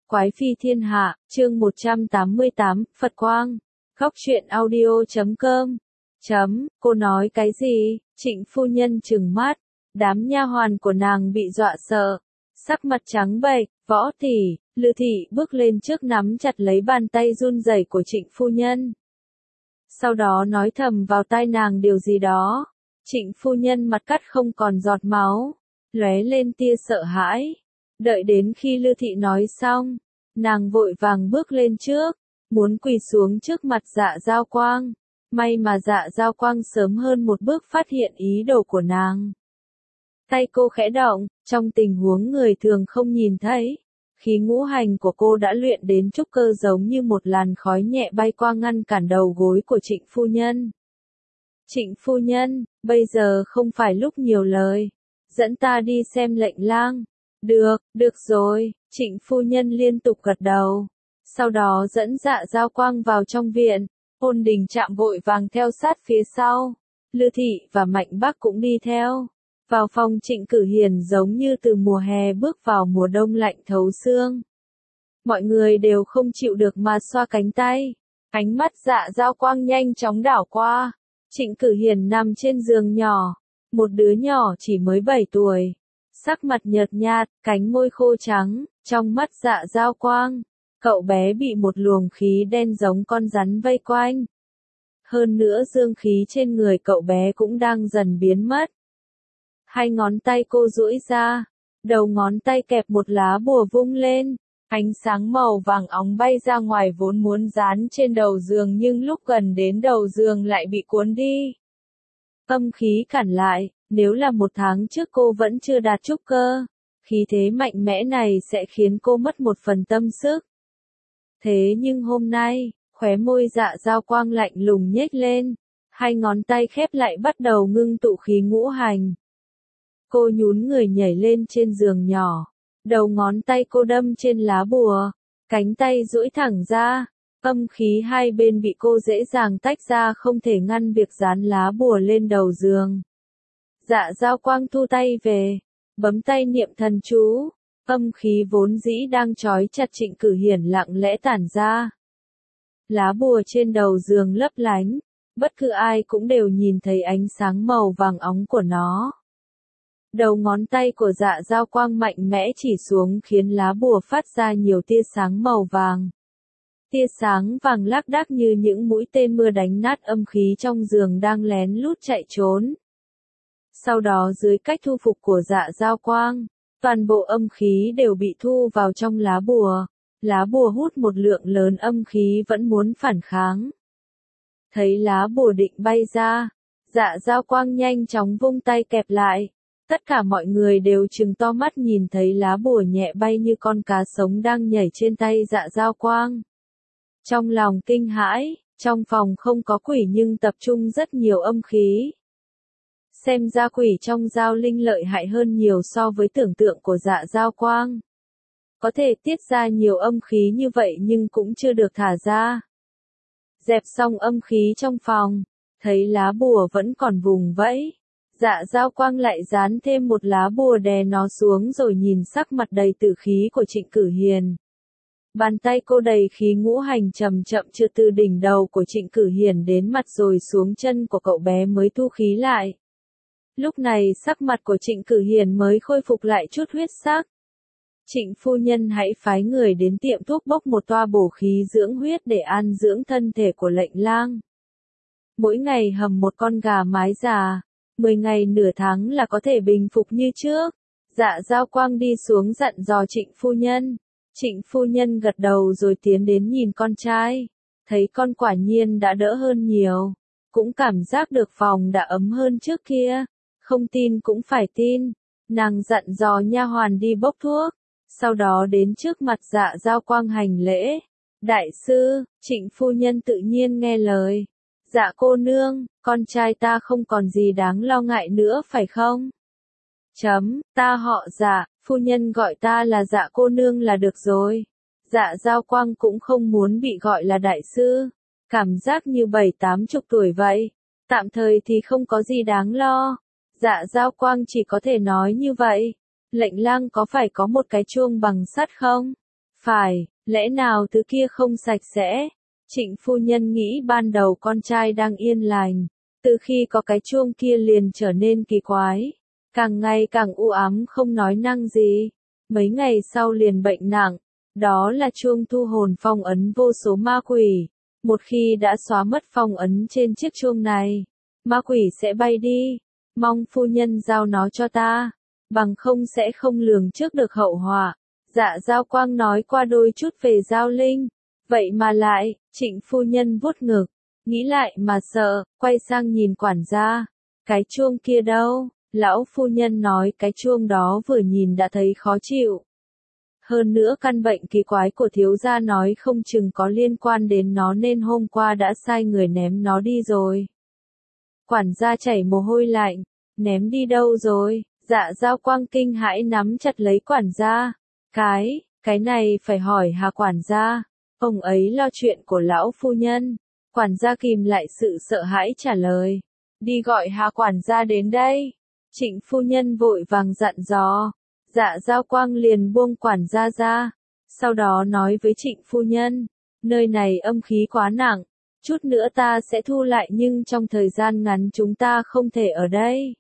Quái phi thiên hạ, chương 188, Phật Quang. Góc truyện audio.com. Cô nói cái gì? Trịnh phu nhân trừng mắt, đám nha hoàn của nàng bị dọa sợ, sắc mặt trắng bệch. Võ tỷ, Lư thị bước lên trước nắm chặt lấy bàn tay run rẩy của Trịnh phu nhân. Sau đó nói thầm vào tai nàng điều gì đó. Trịnh phu nhân mặt cắt không còn giọt máu, lóe lên tia sợ hãi. Đợi đến khi Lư thị nói xong, nàng vội vàng bước lên trước, muốn quỳ xuống trước mặt Dạ Giao Quang. May mà Dạ Giao Quang sớm hơn một bước phát hiện ý đồ của nàng. Tay cô khẽ động, trong tình huống người thường không nhìn thấy, khí ngũ hành của cô đã luyện đến trúc cơ, giống như một làn khói nhẹ bay qua ngăn cản đầu gối của Trịnh phu nhân. Trịnh phu nhân, bây giờ không phải lúc nhiều lời, dẫn ta đi xem lệnh lang. Được rồi, Trịnh phu nhân liên tục gật đầu. Sau đó dẫn Dạ Giao Quang vào trong viện, Ôn Đình Trạm vội vàng theo sát phía sau. Lư thị và Mạnh Bác cũng đi theo. Vào phòng Trịnh Cử Hiền giống như từ mùa hè bước vào mùa đông lạnh thấu xương. Mọi người đều không chịu được mà xoa cánh tay. Ánh mắt Dạ Giao Quang nhanh chóng đảo qua. Trịnh Cử Hiền nằm trên giường nhỏ. Một đứa nhỏ chỉ mới 7 tuổi. Sắc mặt nhợt nhạt, cánh môi khô trắng, trong mắt Dạ Giao Quang. Cậu bé bị một luồng khí đen giống con rắn vây quanh. Hơn nữa dương khí trên người cậu bé cũng đang dần biến mất. Hai ngón tay cô duỗi ra, đầu ngón tay kẹp một lá bùa vung lên, ánh sáng màu vàng óng bay ra ngoài, vốn muốn dán trên đầu giường nhưng lúc gần đến đầu giường lại bị cuốn đi. Âm khí cản lại, nếu là một tháng trước cô vẫn chưa đạt trúc cơ, khí thế mạnh mẽ này sẽ khiến cô mất một phần tâm sức. Thế nhưng hôm nay, khóe môi Dạ Giao Quang lạnh lùng nhếch lên, hai ngón tay khép lại bắt đầu ngưng tụ khí ngũ hành. Cô nhún người nhảy lên trên giường nhỏ, đầu ngón tay cô đâm trên lá bùa, cánh tay duỗi thẳng ra, âm khí hai bên bị cô dễ dàng tách ra, không thể ngăn việc dán lá bùa lên đầu giường. Dạ Giao Quang thu tay về, bấm tay niệm thần chú, âm khí vốn dĩ đang trói chặt Trịnh Cử Hiền lặng lẽ tản ra. Lá bùa trên đầu giường lấp lánh, bất cứ ai cũng đều nhìn thấy ánh sáng màu vàng óng của nó. Đầu ngón tay của Dạ Giao Quang mạnh mẽ chỉ xuống khiến lá bùa phát ra nhiều tia sáng màu vàng. Tia sáng vàng lác đác như những mũi tên mưa đánh nát âm khí trong giường đang lén lút chạy trốn. Sau đó dưới cách thu phục của Dạ Giao Quang, toàn bộ âm khí đều bị thu vào trong lá bùa. Lá bùa hút một lượng lớn âm khí vẫn muốn phản kháng. Thấy lá bùa định bay ra, Dạ Giao Quang nhanh chóng vung tay kẹp lại. Tất cả mọi người đều trừng to mắt nhìn thấy lá bùa nhẹ bay như con cá sống đang nhảy trên tay Dạ Giao Quang. Trong lòng kinh hãi, trong phòng không có quỷ nhưng tập trung rất nhiều âm khí. Xem ra quỷ trong Giao Linh lợi hại hơn nhiều so với tưởng tượng của Dạ Giao Quang. Có thể tiết ra nhiều âm khí như vậy nhưng cũng chưa được thả ra. Dẹp xong âm khí trong phòng, thấy lá bùa vẫn còn vùng vẫy. Dạ Giao Quang lại dán thêm một lá bùa đè nó xuống rồi nhìn sắc mặt đầy tử khí của Trịnh Cử Hiền. Bàn tay cô đầy khí ngũ hành chậm chậm trượt từ đỉnh đầu của Trịnh Cử Hiền đến mặt rồi xuống chân của cậu bé mới thu khí lại. Lúc này sắc mặt của Trịnh Cử Hiền mới khôi phục lại chút huyết sắc. Trịnh phu nhân hãy phái người đến tiệm thuốc bốc một toa bổ khí dưỡng huyết để an dưỡng thân thể của lệnh lang. Mỗi ngày hầm một con gà mái già, 10 ngày nửa tháng là có thể bình phục như trước. Dạ Giao Quang đi xuống dặn dò Trịnh phu nhân. Trịnh phu nhân gật đầu rồi tiến đến nhìn con trai. Thấy con quả nhiên đã đỡ hơn nhiều. Cũng cảm giác được phòng đã ấm hơn trước kia. Không tin cũng phải tin. Nàng dặn dò nha hoàn đi bốc thuốc. Sau đó đến trước mặt Dạ Giao Quang hành lễ. Đại sư, Trịnh phu nhân tự nhiên nghe lời. Dạ cô nương, con trai ta không còn gì đáng lo ngại nữa phải không? Ta họ Dạ, phu nhân gọi ta là Dạ cô nương là được rồi. Dạ Giao Quang cũng không muốn bị gọi là đại sư. Cảm giác như 7-80 tuổi vậy. Tạm thời thì không có gì đáng lo. Dạ Giao Quang chỉ có thể nói như vậy. Lệnh lang có phải có một cái chuông bằng sắt không? Phải, lẽ nào thứ kia không sạch sẽ? Trịnh phu nhân nghĩ ban đầu con trai đang yên lành, từ khi có cái chuông kia liền trở nên kỳ quái, càng ngày càng u ám không nói năng gì. Mấy ngày sau liền bệnh nặng, đó là chuông thu hồn phong ấn vô số ma quỷ. Một khi đã xóa mất phong ấn trên chiếc chuông này, ma quỷ sẽ bay đi. Mong phu nhân giao nó cho ta, bằng không sẽ không lường trước được hậu họa. Dạ Giao Quang nói qua đôi chút về Giao Linh. Vậy mà lại, Trịnh phu nhân vuốt ngực, nghĩ lại mà sợ, quay sang nhìn quản gia. Cái chuông kia đâu? Lão phu nhân nói cái chuông đó vừa nhìn đã thấy khó chịu. Hơn nữa căn bệnh kỳ quái của thiếu gia nói không chừng có liên quan đến nó nên hôm qua đã sai người ném nó đi rồi. Quản gia chảy mồ hôi lạnh, ném đi đâu rồi? Dạ Giao Quang kinh hãi nắm chặt lấy quản gia. Cái này phải hỏi Hà quản gia, ông ấy lo chuyện của lão phu nhân. Quản gia kìm lại sự sợ hãi trả lời, đi gọi Hà quản gia đến đây. Trịnh phu nhân vội vàng dặn dò. Dạ Giao Quang liền buông quản gia ra, sau đó nói với Trịnh phu nhân, nơi này âm khí quá nặng, chút nữa ta sẽ thu lại nhưng trong thời gian ngắn chúng ta không thể ở đây.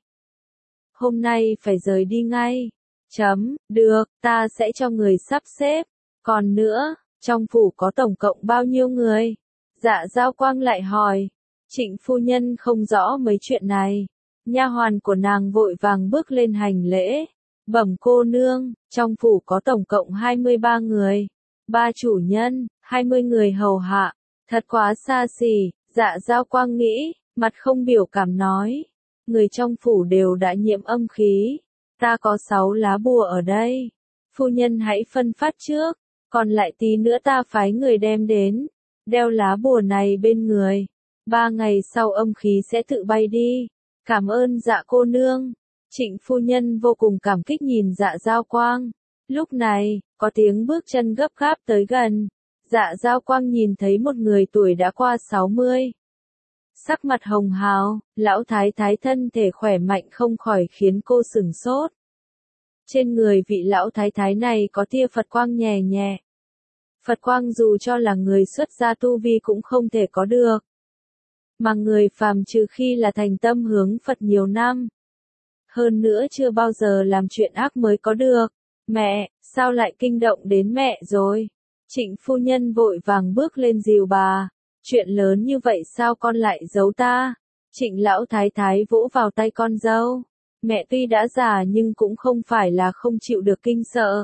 Hôm nay phải rời đi ngay. Được, ta sẽ cho người sắp xếp. Còn nữa, trong phủ có tổng cộng bao nhiêu người? Dạ Giao Quang lại hỏi. Trịnh phu nhân không rõ mấy chuyện này. Nha hoàn của nàng vội vàng bước lên hành lễ. Bẩm cô nương, trong phủ có tổng cộng 23 người. 3 chủ nhân, 20 người hầu hạ. Thật quá xa xỉ, Dạ Giao Quang nghĩ, mặt không biểu cảm nói. Người trong phủ đều đã nhiễm âm khí. Ta có 6 lá bùa ở đây. Phu nhân hãy phân phát trước, còn lại tí nữa ta phái người đem đến. Đeo lá bùa này bên người. 3 ngày sau âm khí sẽ tự bay đi. Cảm ơn Dạ cô nương. Trịnh phu nhân vô cùng cảm kích nhìn Dạ Giao Quang. Lúc này, có tiếng bước chân gấp gáp tới gần. Dạ Giao Quang nhìn thấy một người tuổi đã qua 60. Sắc mặt hồng hào, lão thái thái thân thể khỏe mạnh không khỏi khiến cô sửng sốt. Trên người vị lão thái thái này có tia Phật quang nhẹ nhẹ. Phật quang dù cho là người xuất gia tu vi cũng không thể có được. Mà người phàm trừ khi là thành tâm hướng Phật nhiều năm. Hơn nữa chưa bao giờ làm chuyện ác mới có được. Mẹ, sao lại kinh động đến mẹ rồi? Trịnh phu nhân vội vàng bước lên dìu bà. Chuyện lớn như vậy sao con lại giấu ta? Trịnh lão thái thái vỗ vào tay con dâu. Mẹ tuy đã già nhưng cũng không phải là không chịu được kinh sợ.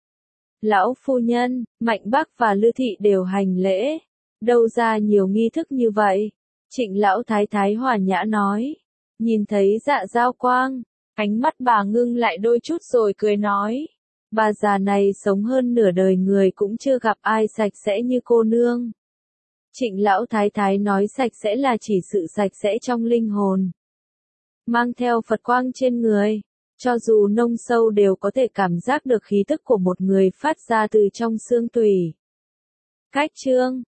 Lão phu nhân, Mạnh Bác và Lư Thị đều hành lễ. Đâu ra nhiều nghi thức như vậy? Trịnh lão thái thái hòa nhã nói. Nhìn thấy Dạ Giao Quang, ánh mắt bà ngưng lại đôi chút rồi cười nói. Bà già này sống hơn nửa đời người cũng chưa gặp ai sạch sẽ như cô nương. Trịnh lão thái thái nói sạch sẽ là chỉ sự sạch sẽ trong linh hồn. Mang theo Phật quang trên người, cho dù nông sâu đều có thể cảm giác được khí tức của một người phát ra từ trong xương tủy. Cách chương